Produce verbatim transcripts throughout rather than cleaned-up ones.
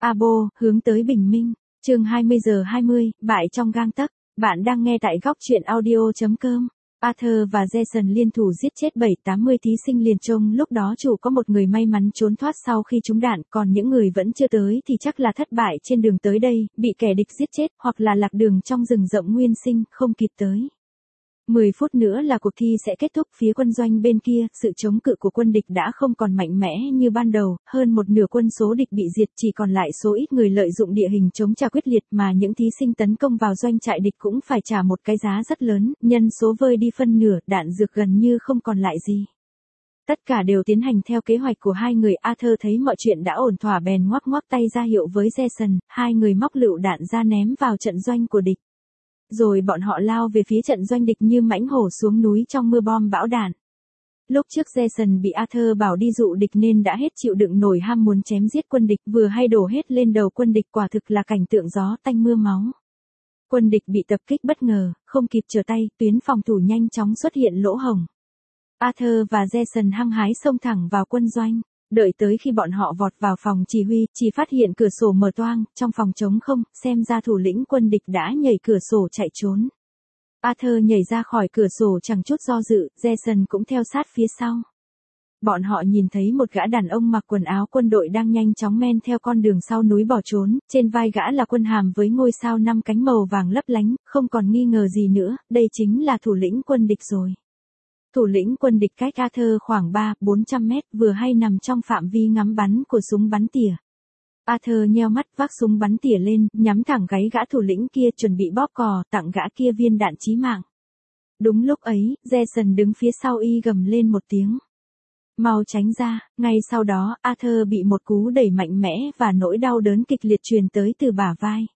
Abo, hướng tới bình minh. Chương hai mươi giờ hai mươi, bại trong gang tấc. Bạn đang nghe tại góc truyện audio chấm com. Arthur và Jason liên thủ giết chết bảy tám mươi thí sinh liền trông lúc đó chủ có một người may mắn trốn thoát sau khi trúng đạn, còn những người vẫn chưa tới thì chắc là thất bại trên đường tới đây, bị kẻ địch giết chết hoặc là lạc đường trong rừng rậm nguyên sinh, không kịp tới. mười phút nữa là cuộc thi sẽ kết thúc. Phía quân doanh bên kia, sự chống cự của quân địch đã không còn mạnh mẽ như ban đầu, hơn một nửa quân số địch bị diệt, chỉ còn lại số ít người lợi dụng địa hình chống trả quyết liệt, mà những thí sinh tấn công vào doanh trại địch cũng phải trả một cái giá rất lớn, nhân số vơi đi phân nửa, đạn dược gần như không còn lại gì. Tất cả đều tiến hành theo kế hoạch của hai người. Arthur thấy mọi chuyện đã ổn thỏa bèn ngoắc ngoắc tay ra hiệu với Jason, hai người móc lựu đạn ra ném vào trận doanh của địch. Rồi bọn họ lao về phía trận doanh địch như mãnh hổ xuống núi trong mưa bom bão đạn. Lúc trước Jason bị Arthur bảo đi dụ địch nên đã hết chịu đựng nổi ham muốn chém giết quân địch, vừa hay đổ hết lên đầu quân địch, quả thực là cảnh tượng gió tanh mưa máu. Quân địch bị tập kích bất ngờ, không kịp trở tay, tuyến phòng thủ nhanh chóng xuất hiện lỗ hổng. Arthur và Jason hăng hái xông thẳng vào quân doanh. Đợi tới khi bọn họ vọt vào phòng chỉ huy, chỉ phát hiện cửa sổ mở toang, trong phòng trống không, xem ra thủ lĩnh quân địch đã nhảy cửa sổ chạy trốn. Arthur nhảy ra khỏi cửa sổ chẳng chút do dự, Jason cũng theo sát phía sau. Bọn họ nhìn thấy một gã đàn ông mặc quần áo quân đội đang nhanh chóng men theo con đường sau núi bỏ trốn, trên vai gã là quân hàm với ngôi sao năm cánh màu vàng lấp lánh, không còn nghi ngờ gì nữa, đây chính là thủ lĩnh quân địch rồi. Thủ lĩnh quân địch cách Arthur khoảng ba bốn trăm mét, vừa hay nằm trong phạm vi ngắm bắn của súng bắn tỉa. Arthur nheo mắt vác súng bắn tỉa lên, nhắm thẳng gáy gã thủ lĩnh kia, chuẩn bị bóp cò, tặng gã kia viên đạn chí mạng. Đúng lúc ấy, Jason đứng phía sau y gầm lên một tiếng. Mau tránh ra. Ngay sau đó, Arthur bị một cú đẩy mạnh mẽ và nỗi đau đớn kịch liệt truyền tới từ bả vai.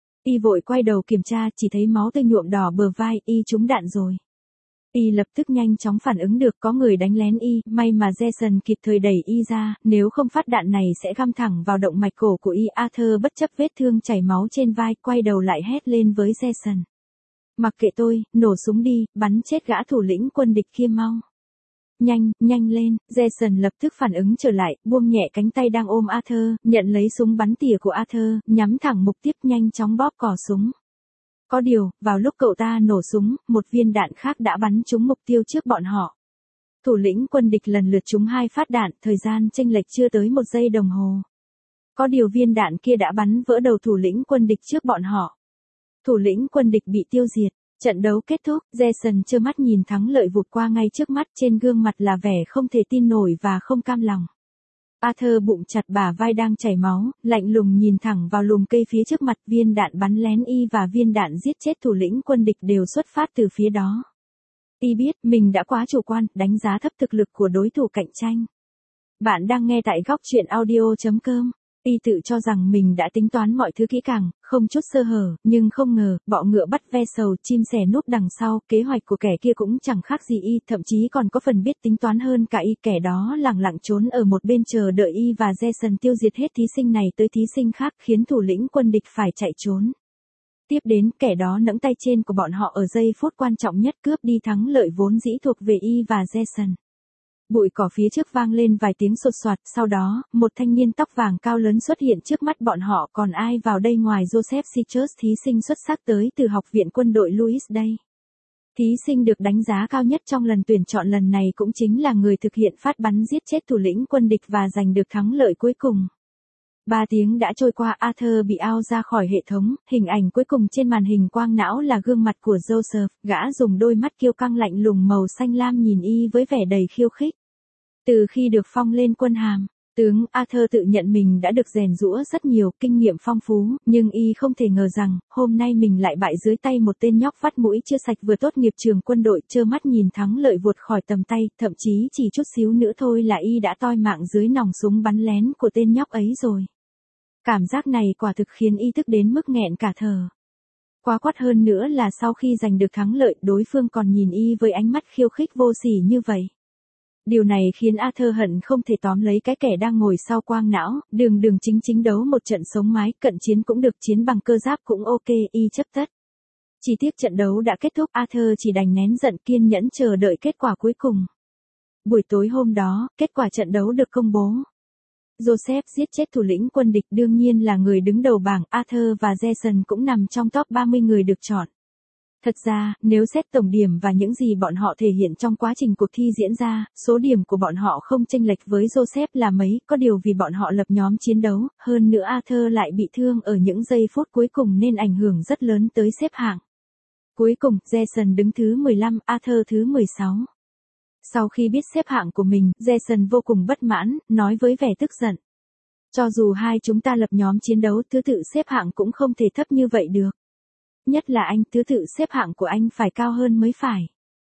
Y vội quay đầu kiểm tra, chỉ thấy máu tươi nhuộm đỏ bờ vai, y trúng đạn rồi. Y lập tức nhanh chóng phản ứng được có người đánh lén y, may mà Jason kịp thời đẩy y ra, nếu không phát đạn này sẽ găm thẳng vào động mạch cổ của y. Arthur bất chấp vết thương chảy máu trên vai, quay đầu lại hét lên với Jason. Mặc kệ tôi, nổ súng đi, bắn chết gã thủ lĩnh quân địch kia mau. Nhanh, nhanh lên. Jason lập tức phản ứng trở lại, buông nhẹ cánh tay đang ôm Arthur, nhận lấy súng bắn tỉa của Arthur, nhắm thẳng mục tiêu, nhanh chóng bóp cò súng. Có điều, vào lúc cậu ta nổ súng, một viên đạn khác đã bắn trúng mục tiêu trước bọn họ. Thủ lĩnh quân địch lần lượt trúng hai phát đạn, thời gian chênh lệch chưa tới một giây đồng hồ. Có điều viên đạn kia đã bắn vỡ đầu thủ lĩnh quân địch trước bọn họ. Thủ lĩnh quân địch bị tiêu diệt. Trận đấu kết thúc, Jason trơ mắt nhìn thắng lợi vụt qua ngay trước mắt, trên gương mặt là vẻ không thể tin nổi và không cam lòng. Arthur bụng chặt bả vai đang chảy máu, lạnh lùng nhìn thẳng vào lùm cây phía trước mặt, viên đạn bắn lén y và viên đạn giết chết thủ lĩnh quân địch đều xuất phát từ phía đó. Y biết mình đã quá chủ quan, đánh giá thấp thực lực của đối thủ cạnh tranh. Bạn đang nghe tại góc truyện audio chấm com. Y tự cho rằng mình đã tính toán mọi thứ kỹ càng, không chút sơ hở, nhưng không ngờ, bọ ngựa bắt ve sầu, chim sẻ núp đằng sau, kế hoạch của kẻ kia cũng chẳng khác gì y, thậm chí còn có phần biết tính toán hơn cả y. Kẻ đó lẳng lặng trốn ở một bên chờ đợi y và Jason tiêu diệt hết thí sinh này tới thí sinh khác, khiến thủ lĩnh quân địch phải chạy trốn. Tiếp đến, kẻ đó nẫng tay trên của bọn họ ở giây phút quan trọng nhất, cướp đi thắng lợi vốn dĩ thuộc về y và Jason. Bụi cỏ phía trước vang lên vài tiếng sột soạt, sau đó, một thanh niên tóc vàng cao lớn xuất hiện trước mắt bọn họ. Còn ai vào đây ngoài Joseph Citrus, thí sinh xuất sắc tới từ học viện quân đội Louis đây. Thí sinh được đánh giá cao nhất trong lần tuyển chọn lần này cũng chính là người thực hiện phát bắn giết chết thủ lĩnh quân địch và giành được thắng lợi cuối cùng. Ba tiếng đã trôi qua, Arthur bị out ra khỏi hệ thống, hình ảnh cuối cùng trên màn hình quang não là gương mặt của Joseph, gã dùng đôi mắt kiêu căng lạnh lùng màu xanh lam nhìn y với vẻ đầy khiêu khích. Từ khi được phong lên quân hàm, tướng, Arthur tự nhận mình đã được rèn giũa rất nhiều, kinh nghiệm phong phú, nhưng y không thể ngờ rằng, hôm nay mình lại bại dưới tay một tên nhóc vắt mũi chưa sạch vừa tốt nghiệp trường quân đội, trơ mắt nhìn thắng lợi vụt khỏi tầm tay, thậm chí chỉ chút xíu nữa thôi là y đã toi mạng dưới nòng súng bắn lén của tên nhóc ấy rồi. Cảm giác này quả thực khiến y tức đến mức nghẹn cả thở. Quá quát hơn nữa là sau khi giành được thắng lợi, đối phương còn nhìn y với ánh mắt khiêu khích vô sỉ như vậy. Điều này khiến Arthur hận không thể tóm lấy cái kẻ đang ngồi sau quang não, đường đường chính chính đấu một trận sống mái, cận chiến cũng được, chiến bằng cơ giáp cũng ok, y chấp tất. Chỉ tiếc trận đấu đã kết thúc, Arthur chỉ đành nén giận kiên nhẫn chờ đợi kết quả cuối cùng. Buổi tối hôm đó, kết quả trận đấu được công bố. Joseph giết chết thủ lĩnh quân địch đương nhiên là người đứng đầu bảng, Arthur và Jason cũng nằm trong top ba mươi người được chọn. Thật ra, nếu xét tổng điểm và những gì bọn họ thể hiện trong quá trình cuộc thi diễn ra, số điểm của bọn họ không chênh lệch với Joseph là mấy, có điều vì bọn họ lập nhóm chiến đấu, hơn nữa Arthur lại bị thương ở những giây phút cuối cùng nên ảnh hưởng rất lớn tới xếp hạng. Cuối cùng, Jason đứng thứ mười lăm, Arthur thứ mười sáu. Sau khi biết xếp hạng của mình, Jason vô cùng bất mãn, nói với vẻ tức giận. Cho dù hai chúng ta lập nhóm chiến đấu, thứ tự xếp hạng cũng không thể thấp như vậy được. Nhất là anh, thứ tự xếp hạng của anh phải cao hơn mới phải.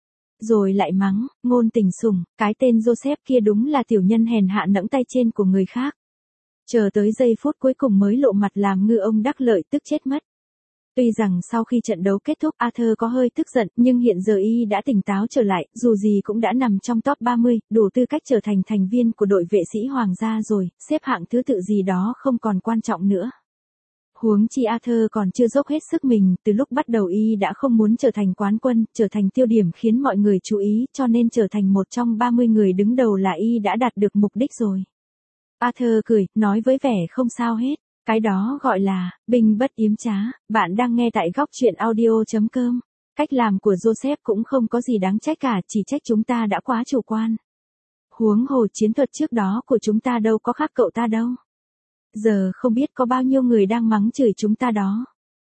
Rồi lại mắng, ngôn tình sủng, cái tên Joseph kia đúng là tiểu nhân hèn hạ nẫng tay trên của người khác. Chờ tới giây phút cuối cùng mới lộ mặt làm ngư ông đắc lợi, tức chết mất. Tuy rằng sau khi trận đấu kết thúc Arthur có hơi tức giận, nhưng hiện giờ y đã tỉnh táo trở lại, dù gì cũng đã nằm trong top ba mươi, đủ tư cách trở thành thành viên của đội vệ sĩ hoàng gia rồi, xếp hạng thứ tự gì đó không còn quan trọng nữa. Huống chi Arthur còn chưa dốc hết sức mình, từ lúc bắt đầu y đã không muốn trở thành quán quân, trở thành tiêu điểm khiến mọi người chú ý, cho nên trở thành một trong ba mươi người đứng đầu là y đã đạt được mục đích rồi. Arthur cười, nói với vẻ không sao hết. Cái đó gọi là, binh bất yếm trá, bạn đang nghe tại góc truyện audio chấm com. Cách làm của Joseph cũng không có gì đáng trách cả, chỉ trách chúng ta đã quá chủ quan. Huống hồ chiến thuật trước đó của chúng ta đâu có khác cậu ta đâu. Giờ không biết có bao nhiêu người đang mắng chửi chúng ta đó.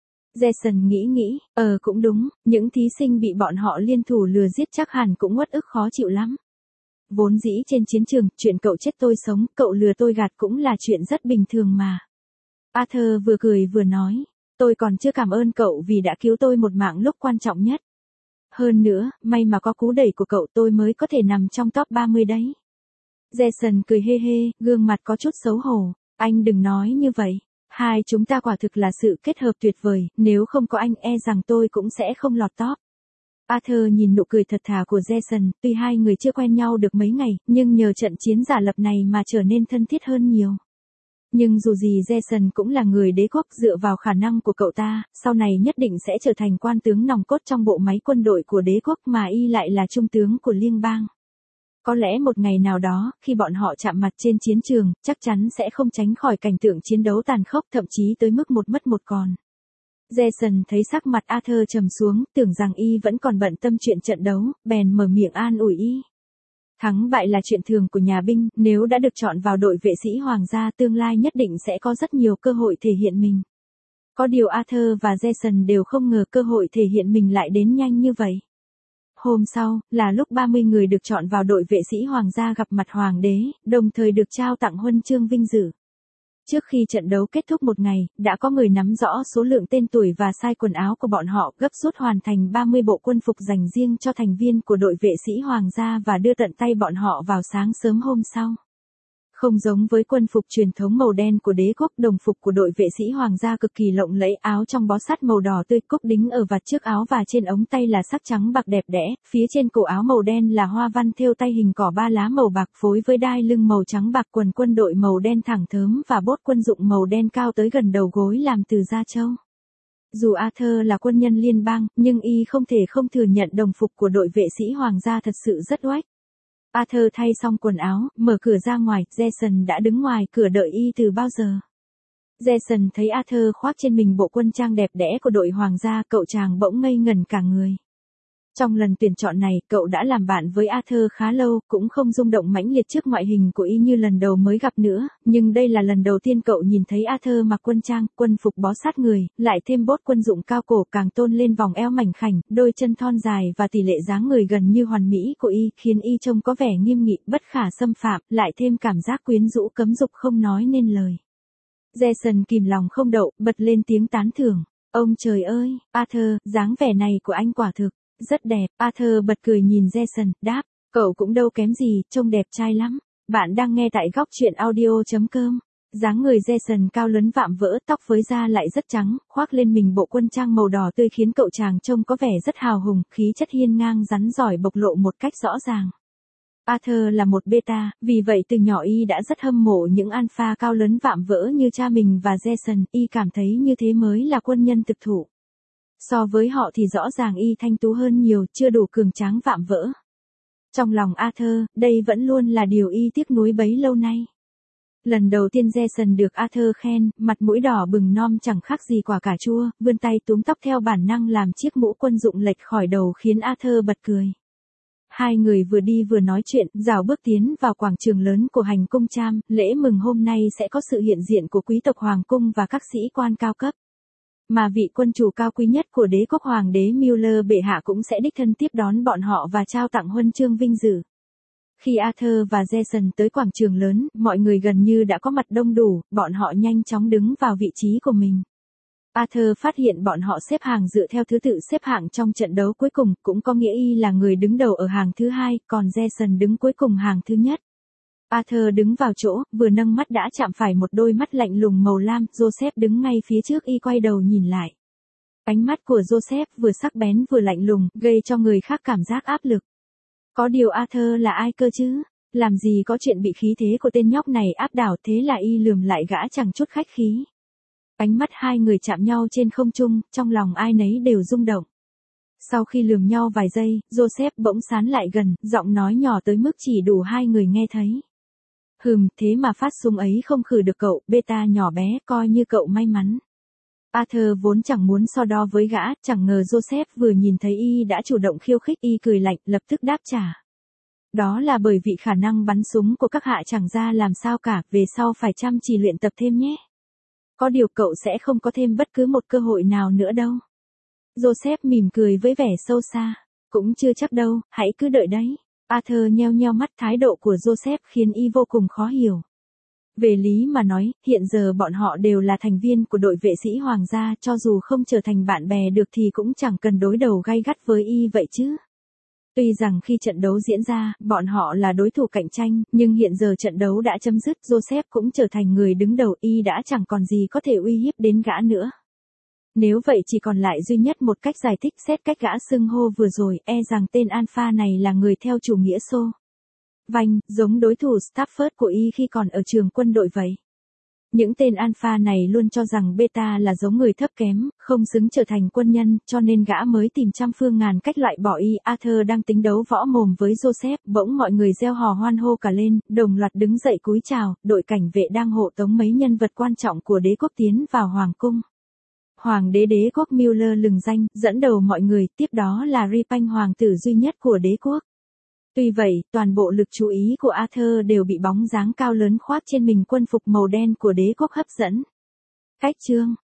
Jason nghĩ nghĩ, ờ cũng đúng, những thí sinh bị bọn họ liên thủ lừa giết chắc hẳn cũng uất ức khó chịu lắm. Vốn dĩ trên chiến trường, chuyện cậu chết tôi sống, cậu lừa tôi gạt cũng là chuyện rất bình thường mà. Arthur vừa cười vừa nói, tôi còn chưa cảm ơn cậu vì đã cứu tôi một mạng lúc quan trọng nhất. Hơn nữa, may mà có cú đẩy của cậu tôi mới có thể nằm trong top ba mươi đấy. Jason cười hê hê, gương mặt có chút xấu hổ, anh đừng nói như vậy, hai chúng ta quả thực là sự kết hợp tuyệt vời, nếu không có anh e rằng tôi cũng sẽ không lọt top. Arthur nhìn nụ cười thật thà của Jason, tuy hai người chưa quen nhau được mấy ngày, nhưng nhờ trận chiến giả lập này mà trở nên thân thiết hơn nhiều. Nhưng dù gì Jason cũng là người đế quốc, dựa vào khả năng của cậu ta, sau này nhất định sẽ trở thành quan tướng nòng cốt trong bộ máy quân đội của đế quốc mà y lại là trung tướng của liên bang. Có lẽ một ngày nào đó, khi bọn họ chạm mặt trên chiến trường, chắc chắn sẽ không tránh khỏi cảnh tượng chiến đấu tàn khốc, thậm chí tới mức một mất một còn. Jason thấy sắc mặt Arthur trầm xuống, tưởng rằng y vẫn còn bận tâm chuyện trận đấu, bèn mở miệng an ủi y. Thắng bại là chuyện thường của nhà binh, nếu đã được chọn vào đội vệ sĩ hoàng gia tương lai nhất định sẽ có rất nhiều cơ hội thể hiện mình. Có điều Arthur và Jason đều không ngờ cơ hội thể hiện mình lại đến nhanh như vậy. Hôm sau, là lúc ba mươi người được chọn vào đội vệ sĩ hoàng gia gặp mặt hoàng đế, đồng thời được trao tặng huân chương vinh dự. Trước khi trận đấu kết thúc một ngày, đã có người nắm rõ số lượng tên tuổi và size quần áo của bọn họ, gấp rút hoàn thành ba mươi bộ quân phục dành riêng cho thành viên của đội vệ sĩ hoàng gia và đưa tận tay bọn họ vào sáng sớm hôm sau. Không giống với quân phục truyền thống màu đen của đế quốc, đồng phục của đội vệ sĩ hoàng gia cực kỳ lộng lẫy, áo trong bó sát màu đỏ tươi, cúc đính ở vạt trước áo và trên ống tay là sắc trắng bạc đẹp đẽ, phía trên cổ áo màu đen là hoa văn thêu tay hình cỏ ba lá màu bạc phối với đai lưng màu trắng bạc, quần quân đội màu đen thẳng thớm và bốt quân dụng màu đen cao tới gần đầu gối làm từ da trâu. Dù Arthur là quân nhân liên bang, nhưng y không thể không thừa nhận đồng phục của đội vệ sĩ hoàng gia thật sự rất oách. Arthur thay xong quần áo, mở cửa ra ngoài, Jason đã đứng ngoài cửa đợi y từ bao giờ. Jason thấy Arthur khoác trên mình bộ quân trang đẹp đẽ của đội hoàng gia, cậu chàng bỗng ngây ngẩn cả người. Trong lần tuyển chọn này, cậu đã làm bạn với Arthur khá lâu, cũng không rung động mãnh liệt trước ngoại hình của y như lần đầu mới gặp nữa, nhưng đây là lần đầu tiên cậu nhìn thấy Arthur mặc quân trang, quân phục bó sát người, lại thêm bốt quân dụng cao cổ càng tôn lên vòng eo mảnh khảnh, đôi chân thon dài và tỷ lệ dáng người gần như hoàn mỹ của y, khiến y trông có vẻ nghiêm nghị, bất khả xâm phạm, lại thêm cảm giác quyến rũ cấm dục không nói nên lời. Jason kìm lòng không đậu, bật lên tiếng tán thưởng. Ông trời ơi, Arthur, dáng vẻ này của anh quả thực rất đẹp. Arthur bật cười nhìn Jason, đáp, cậu cũng đâu kém gì, trông đẹp trai lắm. Bạn đang nghe tại góc truyện audio chấm com. Dáng người Jason cao lớn vạm vỡ, tóc với da lại rất trắng, khoác lên mình bộ quân trang màu đỏ tươi khiến cậu chàng trông có vẻ rất hào hùng, khí chất hiên ngang rắn giỏi bộc lộ một cách rõ ràng. Arthur là một beta, vì vậy từ nhỏ y đã rất hâm mộ những alpha cao lớn vạm vỡ như cha mình và Jason, y cảm thấy như thế mới là quân nhân thực thụ. So với họ thì rõ ràng y thanh tú hơn nhiều, chưa đủ cường tráng vạm vỡ. Trong lòng Arthur, đây vẫn luôn là điều y tiếc nuối bấy lâu nay. Lần đầu tiên Jason được Arthur khen, mặt mũi đỏ bừng non chẳng khác gì quả cà chua, vươn tay túm tóc theo bản năng làm chiếc mũ quân dụng lệch khỏi đầu khiến Arthur bật cười. Hai người vừa đi vừa nói chuyện, rảo bước tiến vào quảng trường lớn của hành cung Cham, lễ mừng hôm nay sẽ có sự hiện diện của quý tộc hoàng cung và các sĩ quan cao cấp. Mà vị quân chủ cao quý nhất của đế quốc hoàng đế Mueller bệ hạ cũng sẽ đích thân tiếp đón bọn họ và trao tặng huân chương vinh dự. Khi Arthur và Jason tới quảng trường lớn, mọi người gần như đã có mặt đông đủ, bọn họ nhanh chóng đứng vào vị trí của mình. Arthur phát hiện bọn họ xếp hàng dựa theo thứ tự xếp hạng trong trận đấu cuối cùng, cũng có nghĩa y là người đứng đầu ở hàng thứ hai, còn Jason đứng cuối cùng hàng thứ nhất. Arthur đứng vào chỗ, vừa nâng mắt đã chạm phải một đôi mắt lạnh lùng màu lam, Joseph đứng ngay phía trước y quay đầu nhìn lại. Ánh mắt của Joseph vừa sắc bén vừa lạnh lùng, gây cho người khác cảm giác áp lực. Có điều Arthur là ai cơ chứ? Làm gì có chuyện bị khí thế của tên nhóc này áp đảo, thế là y lườm lại gã chẳng chút khách khí. Ánh mắt hai người chạm nhau trên không trung, trong lòng ai nấy đều rung động. Sau khi lườm nhau vài giây, Joseph bỗng sán lại gần, giọng nói nhỏ tới mức chỉ đủ hai người nghe thấy. Hừm, thế mà phát súng ấy không khử được cậu, beta nhỏ bé, coi như cậu may mắn. Arthur vốn chẳng muốn so đo với gã, chẳng ngờ Joseph vừa nhìn thấy y đã chủ động khiêu khích, y cười lạnh, lập tức đáp trả. Đó là bởi vì khả năng bắn súng của các hạ chẳng ra làm sao cả, về sau phải chăm chỉ luyện tập thêm nhé. Có điều cậu sẽ không có thêm bất cứ một cơ hội nào nữa đâu. Joseph mỉm cười với vẻ sâu xa. Cũng chưa chắc đâu, hãy cứ đợi đấy. Arthur nheo nheo mắt, thái độ của Joseph khiến y vô cùng khó hiểu. Về lý mà nói, hiện giờ bọn họ đều là thành viên của đội vệ sĩ hoàng gia, cho dù không trở thành bạn bè được thì cũng chẳng cần đối đầu gay gắt với y vậy chứ. Tuy rằng khi trận đấu diễn ra, bọn họ là đối thủ cạnh tranh, nhưng hiện giờ trận đấu đã chấm dứt, Joseph cũng trở thành người đứng đầu, y đã chẳng còn gì có thể uy hiếp đến gã nữa. Nếu vậy chỉ còn lại duy nhất một cách giải thích, xét cách gã xưng hô vừa rồi, e rằng tên Alpha này là người theo chủ nghĩa xô Vanh, giống đối thủ Stafford của y khi còn ở trường quân đội vậy. Những tên Alpha này luôn cho rằng Beta là giống người thấp kém, không xứng trở thành quân nhân, cho nên gã mới tìm trăm phương ngàn cách loại bỏ y. Arthur đang tính đấu võ mồm với Joseph, bỗng mọi người reo hò hoan hô cả lên, đồng loạt đứng dậy cúi chào, đội cảnh vệ đang hộ tống mấy nhân vật quan trọng của đế quốc tiến vào hoàng cung. Hoàng đế đế quốc Mueller lừng danh, dẫn đầu mọi người, tiếp đó là Ripanh hoàng tử duy nhất của đế quốc. Tuy vậy, toàn bộ lực chú ý của Arthur đều bị bóng dáng cao lớn khoác trên mình quân phục màu đen của đế quốc hấp dẫn. Cách chương